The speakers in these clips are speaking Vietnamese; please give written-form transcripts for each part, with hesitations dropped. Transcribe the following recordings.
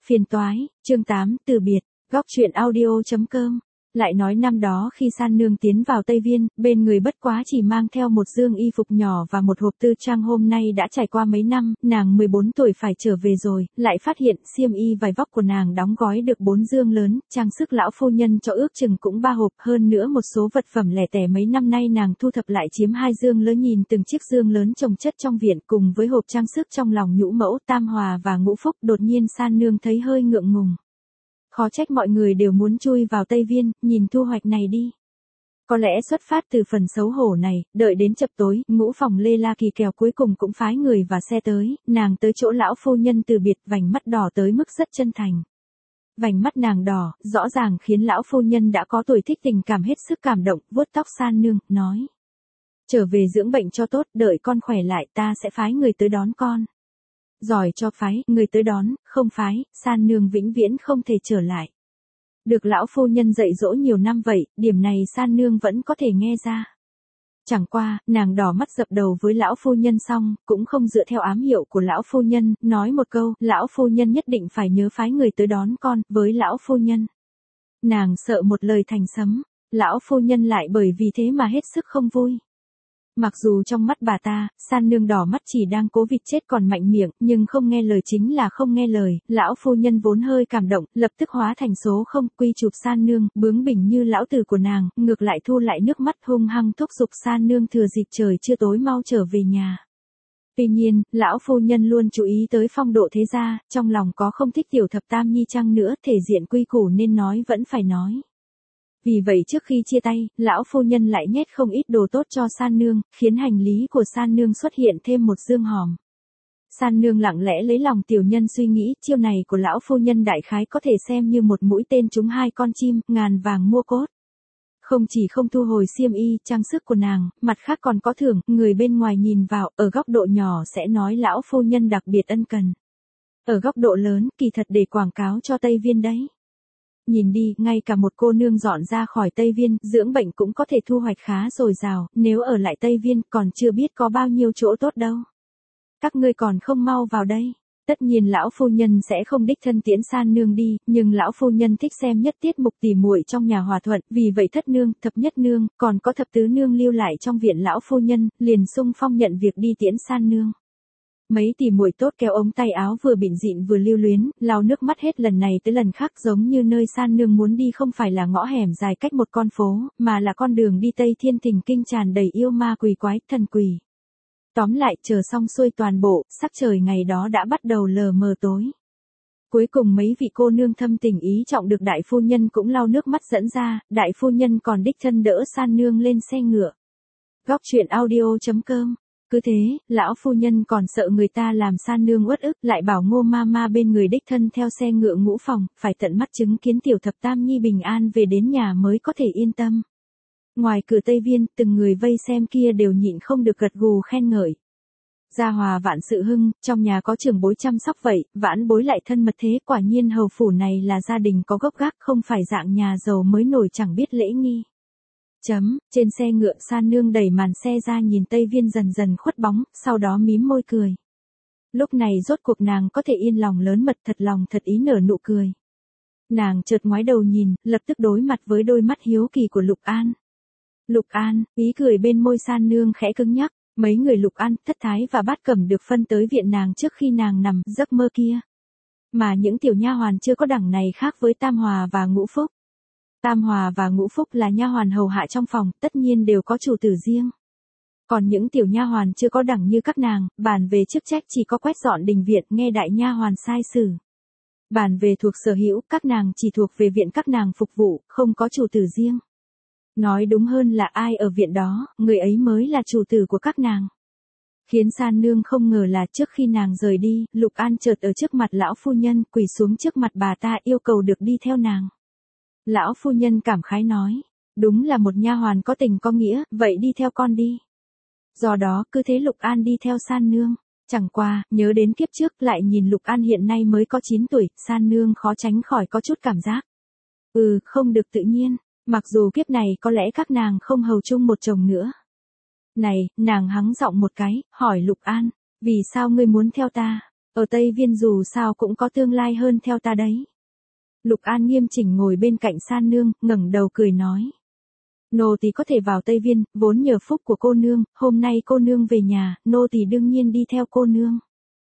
Phiền toái, chương 8, từ biệt, góc truyện audio.com. Lại nói năm đó khi San Nương tiến vào Tây Viên, bên người bất quá chỉ mang theo một dương y phục nhỏ và một hộp tư trang. Hôm nay đã trải qua mấy năm, nàng 14 tuổi phải trở về rồi, lại phát hiện xiêm y vải vóc của nàng đóng gói được 4 dương lớn, trang sức lão phu nhân cho ước chừng cũng 3 hộp, hơn nữa một số vật phẩm lẻ tẻ mấy năm nay nàng thu thập lại chiếm 2 dương lớn. Nhìn từng chiếc dương lớn chồng chất trong viện cùng với hộp trang sức trong lòng Nhũ Mẫu, Tam Hòa và Ngũ Phúc, đột nhiên San Nương thấy hơi ngượng ngùng. Khó trách mọi người đều muốn chui vào Tây Viên, nhìn thu hoạch này đi. Có lẽ xuất phát từ phần xấu hổ này, đợi đến chập tối, Ngũ Phòng Lê La Kỳ Kèo cuối cùng cũng phái người và xe tới, nàng tới chỗ lão phu nhân từ biệt, vành mắt đỏ tới mức rất chân thành. Vành mắt nàng đỏ, rõ ràng khiến lão phu nhân đã có tuổi thích tình cảm hết sức cảm động, vuốt tóc San Nương, nói. Trở về dưỡng bệnh cho tốt, đợi con khỏe lại ta sẽ phái người tới đón con. Giỏi cho phái, người tới đón, không phái, San Nương vĩnh viễn không thể trở lại. Được lão phu nhân dạy dỗ nhiều năm vậy, điểm này San Nương vẫn có thể nghe ra. Chẳng qua, nàng đỏ mắt dập đầu với lão phu nhân xong, cũng không dựa theo ám hiệu của lão phu nhân, nói một câu, lão phu nhân nhất định phải nhớ phái người tới đón con, với lão phu nhân. Nàng sợ một lời thành sấm, lão phu nhân lại bởi vì thế mà hết sức không vui. Mặc dù trong mắt bà ta, San Nương đỏ mắt chỉ đang cố vịt chết còn mạnh miệng, nhưng không nghe lời chính là không nghe lời, lão phu nhân vốn hơi cảm động, lập tức hóa thành số không, quy chụp San Nương, bướng bỉnh như lão tử của nàng, ngược lại thu lại nước mắt hung hăng thúc giục San Nương thừa dịp trời chưa tối mau trở về nhà. Tuy nhiên, lão phu nhân luôn chú ý tới phong độ thế gia, trong lòng có không thích tiểu thập tam nhi chăng nữa, thể diện quy củ nên nói vẫn phải nói. Vì vậy trước khi chia tay, lão phu nhân lại nhét không ít đồ tốt cho San Nương, khiến hành lý của San Nương xuất hiện thêm một dương hòm. San Nương lặng lẽ lấy lòng tiểu nhân suy nghĩ, chiêu này của lão phu nhân đại khái có thể xem như một mũi tên trúng 2 con chim, ngàn vàng mua cốt. Không chỉ không thu hồi xiêm y, trang sức của nàng, mặt khác còn có thưởng, người bên ngoài nhìn vào, ở góc độ nhỏ sẽ nói lão phu nhân đặc biệt ân cần. Ở góc độ lớn, kỳ thật để quảng cáo cho Tây Viên đấy. Nhìn đi, ngay cả một cô nương dọn ra khỏi Tây Viên, dưỡng bệnh cũng có thể thu hoạch khá dồi dào, nếu ở lại Tây Viên còn chưa biết có bao nhiêu chỗ tốt đâu. Các ngươi còn không mau vào đây. Tất nhiên lão phu nhân sẽ không đích thân tiễn San Nương đi, nhưng lão phu nhân thích xem nhất tiết mục tỉ muội trong nhà hòa thuận, vì vậy thất nương, thập nhất nương, còn có thập tứ nương lưu lại trong viện lão phu nhân, liền xung phong nhận việc đi tiễn San Nương. Mấy tỉ muội tốt kéo ống tay áo vừa bịn dịn vừa lưu luyến, lau nước mắt hết lần này tới lần khác, giống như nơi San Nương muốn đi không phải là ngõ hẻm dài cách một con phố, mà là con đường đi Tây Thiên Thình Kinh tràn đầy yêu ma quỷ quái, thần quỷ. Tóm lại, chờ xong xuôi toàn bộ, sắc trời ngày đó đã bắt đầu lờ mờ tối. Cuối cùng mấy vị cô nương thâm tình ý trọng được đại phu nhân cũng lau nước mắt dẫn ra, đại phu nhân còn đích thân đỡ San Nương lên xe ngựa. Góc truyện audio.com. Cứ thế, lão phu nhân còn sợ người ta làm San Nương uất ức, lại bảo Ngô Mama bên người đích thân theo xe ngựa Ngũ Phòng, phải tận mắt chứng kiến tiểu thập tam nhi bình an về đến nhà mới có thể yên tâm. Ngoài cửa Tây Viên, từng người vây xem kia đều nhịn không được gật gù khen ngợi. Gia hòa vạn sự hưng, trong nhà có trưởng bối chăm sóc vậy, vãn bối lại thân mật thế, quả nhiên hầu phủ này là gia đình có gốc gác, không phải dạng nhà giàu mới nổi chẳng biết lễ nghi. Trên xe ngựa San Nương đẩy màn xe ra nhìn Tây Viên dần dần khuất bóng, sau đó mím môi cười. Lúc này rốt cuộc nàng có thể yên lòng lớn mật, thật lòng thật ý nở nụ cười. Nàng chợt ngoái đầu nhìn, lập tức đối mặt với đôi mắt hiếu kỳ của Lục An. Lục An, ý cười bên môi San Nương khẽ cứng nhắc, mấy người Lục An, Thất Thái và Bát Cẩm được phân tới viện nàng trước khi nàng nằm giấc mơ kia. Mà những tiểu nha hoàn chưa có đẳng này khác với Tam Hòa và Ngũ Phúc. Tam Hòa và Ngũ Phúc là nha hoàn hầu hạ trong phòng, tất nhiên đều có chủ tử riêng. Còn những tiểu nha hoàn chưa có đẳng như các nàng, bàn về chức trách chỉ có quét dọn đình viện, nghe đại nha hoàn sai sử. Bàn về thuộc sở hữu, các nàng chỉ thuộc về viện các nàng phục vụ, không có chủ tử riêng. Nói đúng hơn là ai ở viện đó, người ấy mới là chủ tử của các nàng. Khiến San Nương không ngờ là trước khi nàng rời đi, Lục An chợt ở trước mặt lão phu nhân, quỳ xuống trước mặt bà ta yêu cầu được đi theo nàng. Lão phu nhân cảm khái nói, đúng là một nha hoàn có tình có nghĩa, vậy đi theo con đi. Do đó cứ thế Lục An đi theo San Nương. Chẳng qua, nhớ đến kiếp trước lại nhìn Lục An hiện nay mới có 9 tuổi, San Nương khó tránh khỏi có chút cảm giác. Không được tự nhiên, mặc dù kiếp này có lẽ các nàng không hầu chung một chồng nữa. Này, nàng hắng giọng một cái, hỏi Lục An, vì sao ngươi muốn theo ta? Ở Tây Viên dù sao cũng có tương lai hơn theo ta đấy. Lục An nghiêm chỉnh ngồi bên cạnh San Nương, ngẩng đầu cười nói. Nô tỳ có thể vào Tây Viên, vốn nhờ phúc của cô nương, hôm nay cô nương về nhà, nô tỳ đương nhiên đi theo cô nương.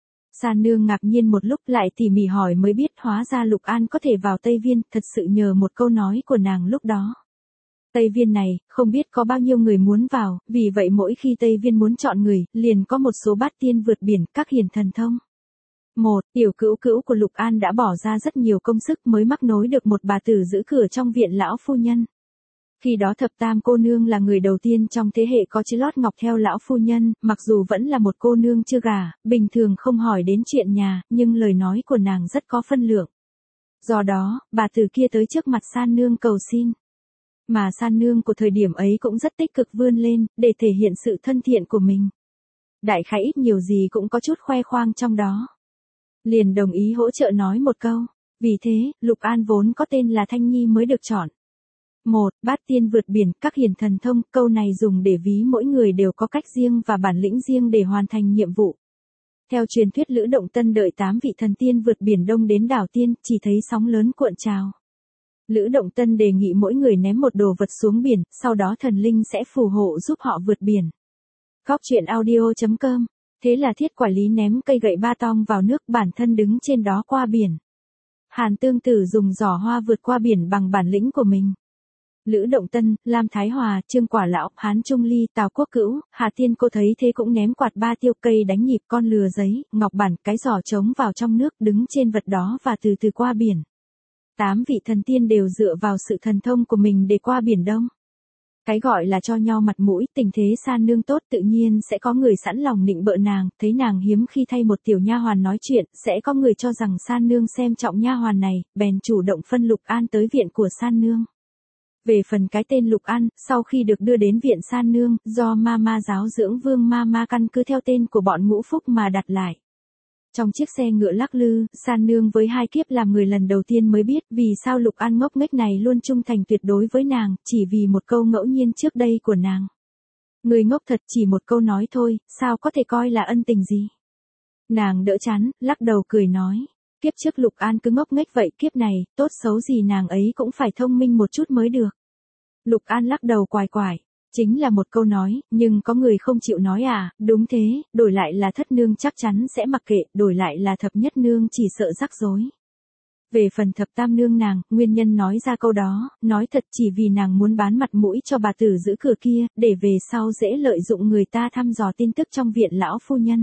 San Nương ngạc nhiên một lúc lại tỉ mỉ hỏi mới biết hóa ra Lục An có thể vào Tây Viên, thật sự nhờ một câu nói của nàng lúc đó. Tây Viên này, không biết có bao nhiêu người muốn vào, vì vậy mỗi khi Tây Viên muốn chọn người, liền có một số bát tiên vượt biển, các hiền thần thông. Một, tiểu cữu cữu của Lục An đã bỏ ra rất nhiều công sức mới mắc nối được một bà tử giữ cửa trong viện lão phu nhân. Khi đó thập tam cô nương là người đầu tiên trong thế hệ có chữ lót ngọc theo lão phu nhân, mặc dù vẫn là một cô nương chưa gả, bình thường không hỏi đến chuyện nhà, nhưng lời nói của nàng rất có phân lượng. Do đó, bà tử kia tới trước mặt San Nương cầu xin. Mà San Nương của thời điểm ấy cũng rất tích cực vươn lên, để thể hiện sự thân thiện của mình. Đại khái ít nhiều gì cũng có chút khoe khoang trong đó. Liền đồng ý hỗ trợ nói một câu. Vì thế, Lục An vốn có tên là Thanh Nhi mới được chọn. Một, bát tiên vượt biển, các hiền thần thông, câu này dùng để ví mỗi người đều có cách riêng và bản lĩnh riêng để hoàn thành nhiệm vụ. Theo truyền thuyết Lữ Động Tân đợi 8 vị thần tiên vượt biển đông đến đảo Tiên, chỉ thấy sóng lớn cuộn trào. Lữ Động Tân đề nghị mỗi người ném một đồ vật xuống biển, sau đó thần linh sẽ phù hộ giúp họ vượt biển. Góc truyện audio.com. Thế là Thiết Quản Lý ném cây gậy ba tong vào nước, bản thân đứng trên đó qua biển. Hàn Tương Tử dùng giỏ hoa vượt qua biển bằng bản lĩnh của mình. Lữ Động Tân, Lam Thái Hòa, Trương Quả Lão, Hán Trung Ly, Tào Quốc Cữu, Hà Tiên Cô thấy thế cũng ném quạt ba tiêu, cây đánh nhịp, con lừa giấy, ngọc bản, cái giỏ trống vào trong nước, đứng trên vật đó và từ từ qua biển. 8 vị thần tiên đều dựa vào sự thần thông của mình để qua biển đông. Cái gọi là cho nhau mặt mũi, tình thế San Nương tốt tự nhiên sẽ có người sẵn lòng nịnh bợ nàng, thấy nàng hiếm khi thay một tiểu nha hoàn nói chuyện, sẽ có người cho rằng San Nương xem trọng nha hoàn này, bèn chủ động phân Lục An tới viện của San Nương. Về phần cái tên Lục An, sau khi được đưa đến viện San Nương, do Mama giáo dưỡng Vương Mama căn cứ theo tên của bọn Ngũ Phúc mà đặt lại. Trong chiếc xe ngựa lắc lư, San Nương với hai kiếp làm người lần đầu tiên mới biết vì sao Lục An ngốc nghếch này luôn trung thành tuyệt đối với nàng, chỉ vì một câu ngẫu nhiên trước đây của nàng. Người ngốc thật, chỉ một câu nói thôi, sao có thể coi là ân tình gì? Nàng đỡ chán, lắc đầu cười nói. Kiếp trước Lục An cứ ngốc nghếch vậy, kiếp này, tốt xấu gì nàng ấy cũng phải thông minh một chút mới được. Lục An lắc đầu quài quải. Chính là một câu nói, nhưng có người không chịu nói à, đúng thế, đổi lại là thất nương chắc chắn sẽ mặc kệ, đổi lại là thập nhất nương chỉ sợ rắc rối. Về phần thập tam nương nàng, nguyên nhân nói ra câu đó, nói thật chỉ vì nàng muốn bán mặt mũi cho bà tử giữ cửa kia, để về sau dễ lợi dụng người ta thăm dò tin tức trong viện lão phu nhân.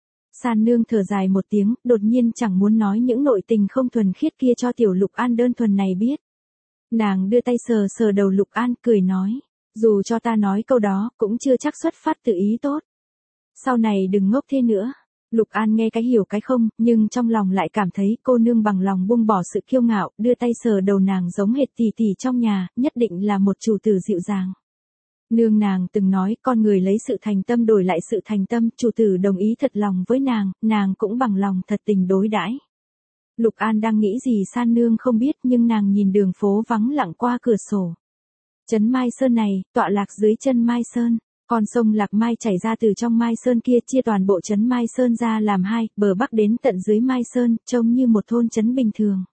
San Nương thở dài một tiếng, đột nhiên chẳng muốn nói những nội tình không thuần khiết kia cho tiểu Lục An đơn thuần này biết. Nàng đưa tay sờ sờ đầu Lục An, cười nói. Dù cho ta nói câu đó, cũng chưa chắc xuất phát từ ý tốt. Sau này đừng ngốc thế nữa. Lục An nghe cái hiểu cái không, nhưng trong lòng lại cảm thấy cô nương bằng lòng buông bỏ sự kiêu ngạo, đưa tay sờ đầu nàng giống hệt tỷ tỷ trong nhà, nhất định là một chủ tử dịu dàng. Nương nàng từng nói con người lấy sự thành tâm đổi lại sự thành tâm, chủ tử đồng ý thật lòng với nàng cũng bằng lòng thật tình đối đãi. Lục An đang nghĩ gì San Nương không biết, nhưng nàng nhìn đường phố vắng lặng qua cửa sổ. Trấn Mai Sơn này, tọa lạc dưới chân Mai Sơn, con sông Lạc Mai chảy ra từ trong Mai Sơn kia chia toàn bộ trấn Mai Sơn ra làm hai, bờ bắc đến tận dưới Mai Sơn, trông như một thôn trấn bình thường.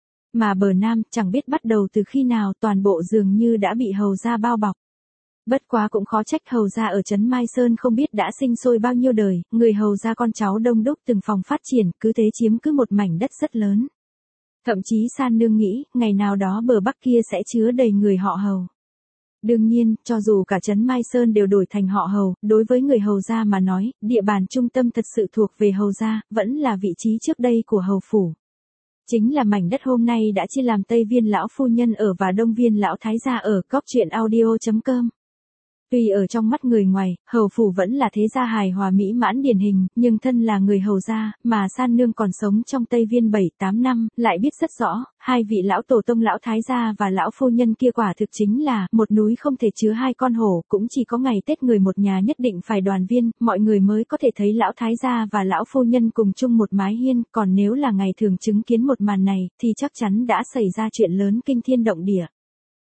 Mà bờ nam, chẳng biết bắt đầu từ khi nào toàn bộ dường như đã bị hầu gia bao bọc. Bất quá cũng khó trách hầu gia ở trấn Mai Sơn không biết đã sinh sôi bao nhiêu đời, người hầu gia con cháu đông đúc từng phòng phát triển, cứ thế chiếm cứ một mảnh đất rất lớn. Thậm chí San Nương nghĩ, ngày nào đó bờ bắc kia sẽ chứa đầy người họ hầu. Đương nhiên, cho dù cả trấn Mai Sơn đều đổi thành họ hầu, đối với người hầu gia mà nói, địa bàn trung tâm thật sự thuộc về hầu gia, vẫn là vị trí trước đây của hầu phủ. Chính là mảnh đất hôm nay đã chia làm Tây Viên lão phu nhân ở và Đông Viên lão thái gia ở. Góc truyện audio.com. Tuy ở trong mắt người ngoài, hầu phủ vẫn là thế gia hài hòa mỹ mãn điển hình, nhưng thân là người hầu gia, mà San Nương còn sống trong Tây Viên 7-8 năm, lại biết rất rõ, hai vị lão tổ tông lão thái gia và lão phu nhân kia quả thực chính là một núi không thể chứa hai con hổ, cũng chỉ có ngày Tết người một nhà nhất định phải đoàn viên, mọi người mới có thể thấy lão thái gia và lão phu nhân cùng chung một mái hiên, còn nếu là ngày thường chứng kiến một màn này, thì chắc chắn đã xảy ra chuyện lớn kinh thiên động địa.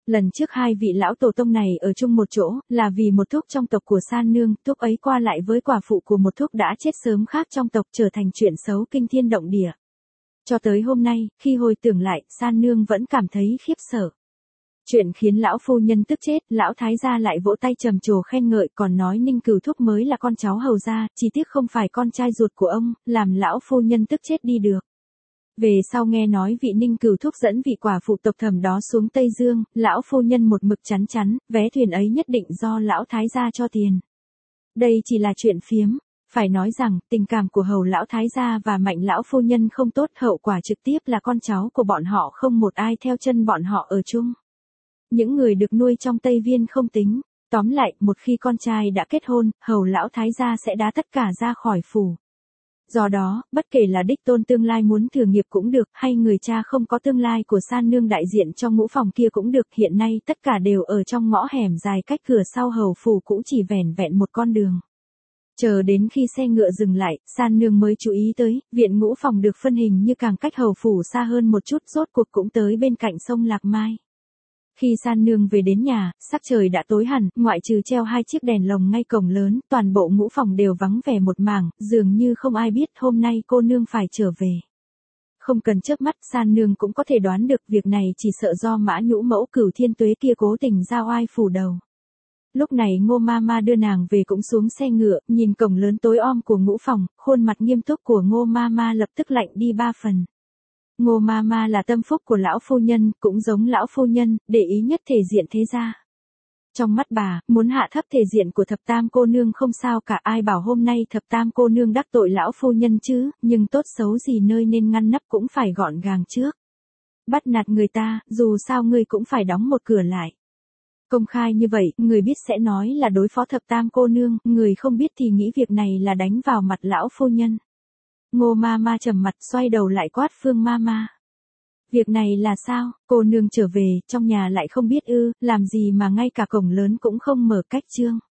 Lần trước hai vị lão tổ tông này ở chung một chỗ, là vì một thuốc trong tộc của San Nương, thuốc ấy qua lại với quả phụ của một thuốc đã chết sớm khác trong tộc trở thành chuyện xấu kinh thiên động địa. Cho tới hôm nay, khi hồi tưởng lại, San Nương vẫn cảm thấy khiếp sợ. Chuyện khiến lão phu nhân tức chết, lão thái gia lại vỗ tay trầm trồ khen ngợi, còn nói Ninh Cửu Thúc mới là con cháu hầu gia, chỉ tiếc không phải con trai ruột của ông, làm lão phu nhân tức chết đi được. Về sau nghe nói vị Ninh Cửu Thúc dẫn vị quả phụ tộc Thẩm đó xuống Tây Dương, lão phu nhân một mực chắn chắn, vé thuyền ấy nhất định do lão thái gia cho tiền. Đây chỉ là chuyện phiếm. Phải nói rằng, tình cảm của hầu lão thái gia và Mạnh lão phu nhân không tốt, hậu quả trực tiếp là con cháu của bọn họ không một ai theo chân bọn họ ở chung. Những người được nuôi trong Tây Viên không tính. Tóm lại, một khi con trai đã kết hôn, hầu lão thái gia sẽ đá tất cả ra khỏi phủ. Do đó, bất kể là đích tôn tương lai muốn thừa nghiệp cũng được, hay người cha không có tương lai của San Nương đại diện trong ngũ phòng kia cũng được, hiện nay tất cả đều ở trong ngõ hẻm dài cách cửa sau hầu phủ cũ chỉ vẻn vẹn một con đường. Chờ đến khi xe ngựa dừng lại, San Nương mới chú ý tới, viện ngũ phòng được phân hình như càng cách hầu phủ xa hơn một chút, rốt cuộc cũng tới bên cạnh sông Lạc Mai. Khi San Nương về đến nhà, sắc trời đã tối hẳn, ngoại trừ treo hai chiếc đèn lồng ngay cổng lớn, toàn bộ ngũ phòng đều vắng vẻ một mảng, dường như không ai biết hôm nay cô nương phải trở về. Không cần chớp mắt, San Nương cũng có thể đoán được việc này chỉ sợ do Mã Nhũ mẫu Cửu Thiên Tuế kia cố tình ra oai phủ đầu. Lúc này Ngô Mama đưa nàng về cũng xuống xe ngựa, nhìn cổng lớn tối om của ngũ phòng, khuôn mặt nghiêm túc của Ngô Mama lập tức lạnh đi 3 phần. Ngô Mama là tâm phúc của lão phu nhân, cũng giống lão phu nhân, để ý nhất thể diện thế gia. Trong mắt bà, muốn hạ thấp thể diện của thập tam cô nương không sao cả, ai bảo hôm nay thập tam cô nương đắc tội lão phu nhân chứ, nhưng tốt xấu gì nơi nên ngăn nắp cũng phải gọn gàng trước. Bắt nạt người ta, dù sao ngươi cũng phải đóng một cửa lại. Công khai như vậy, người biết sẽ nói là đối phó thập tam cô nương, người không biết thì nghĩ việc này là đánh vào mặt lão phu nhân. Ngô Mama trầm mặt xoay đầu lại quát Phương Mama. Việc này là sao, cô nương trở về, trong nhà lại không biết ư, làm gì mà ngay cả cổng lớn cũng không mở cách trương.